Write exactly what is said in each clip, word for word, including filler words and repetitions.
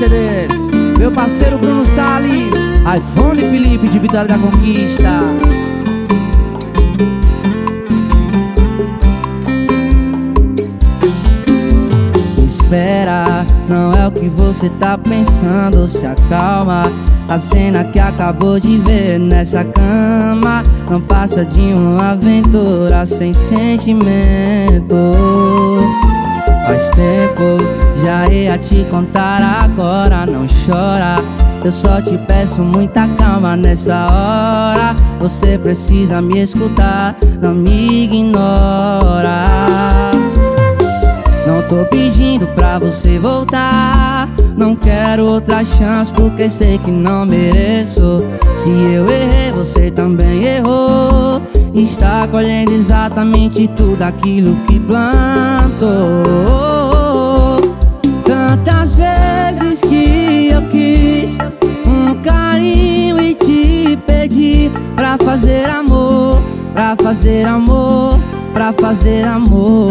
Mercedes, meu parceiro Bruno Salles, iPhone Felipe de Vitória da Conquista. Espera, não é o que você tá pensando, se acalma. A cena que acabou de ver nessa cama não passa de uma aventura sem sentimento. Faz tempo, já ia te contar agora, não chora. Eu só te peço muita calma nessa hora. Você precisa me escutar, não me ignora. Não tô pedindo pra você voltar, não quero outra chance porque sei que não mereço. Se eu errei, você também errou. Está colhendo exatamente tudo aquilo que plantou. Tantas vezes que eu quis um carinho e te pedi pra fazer amor, pra fazer amor, pra fazer amor.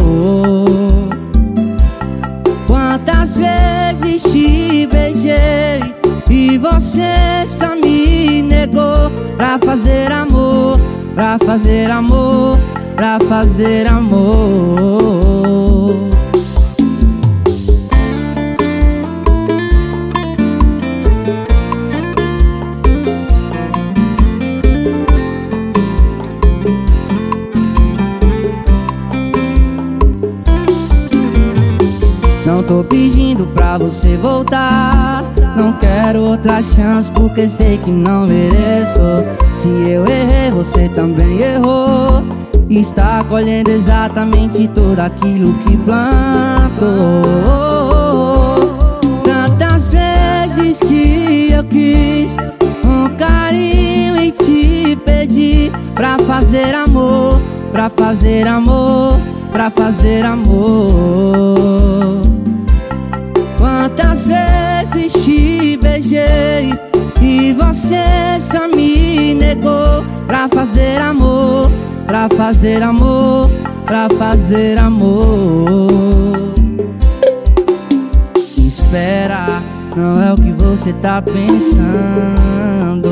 Quantas vezes te beijei e você só me negou. Pra fazer amor, pra fazer amor, pra fazer amor. Não tô pedindo pra você voltar, não quero outra chance porque sei que não mereço. Se eu errei, você também errou. Está colhendo exatamente tudo aquilo que plantou. Tantas vezes que eu quis um carinho e te pedi pra fazer amor, pra fazer amor, pra fazer amor. Quantas vezes te beijei e você só me negou. Pra fazer amor, pra fazer amor, pra fazer amor. Espera, não é o que você tá pensando.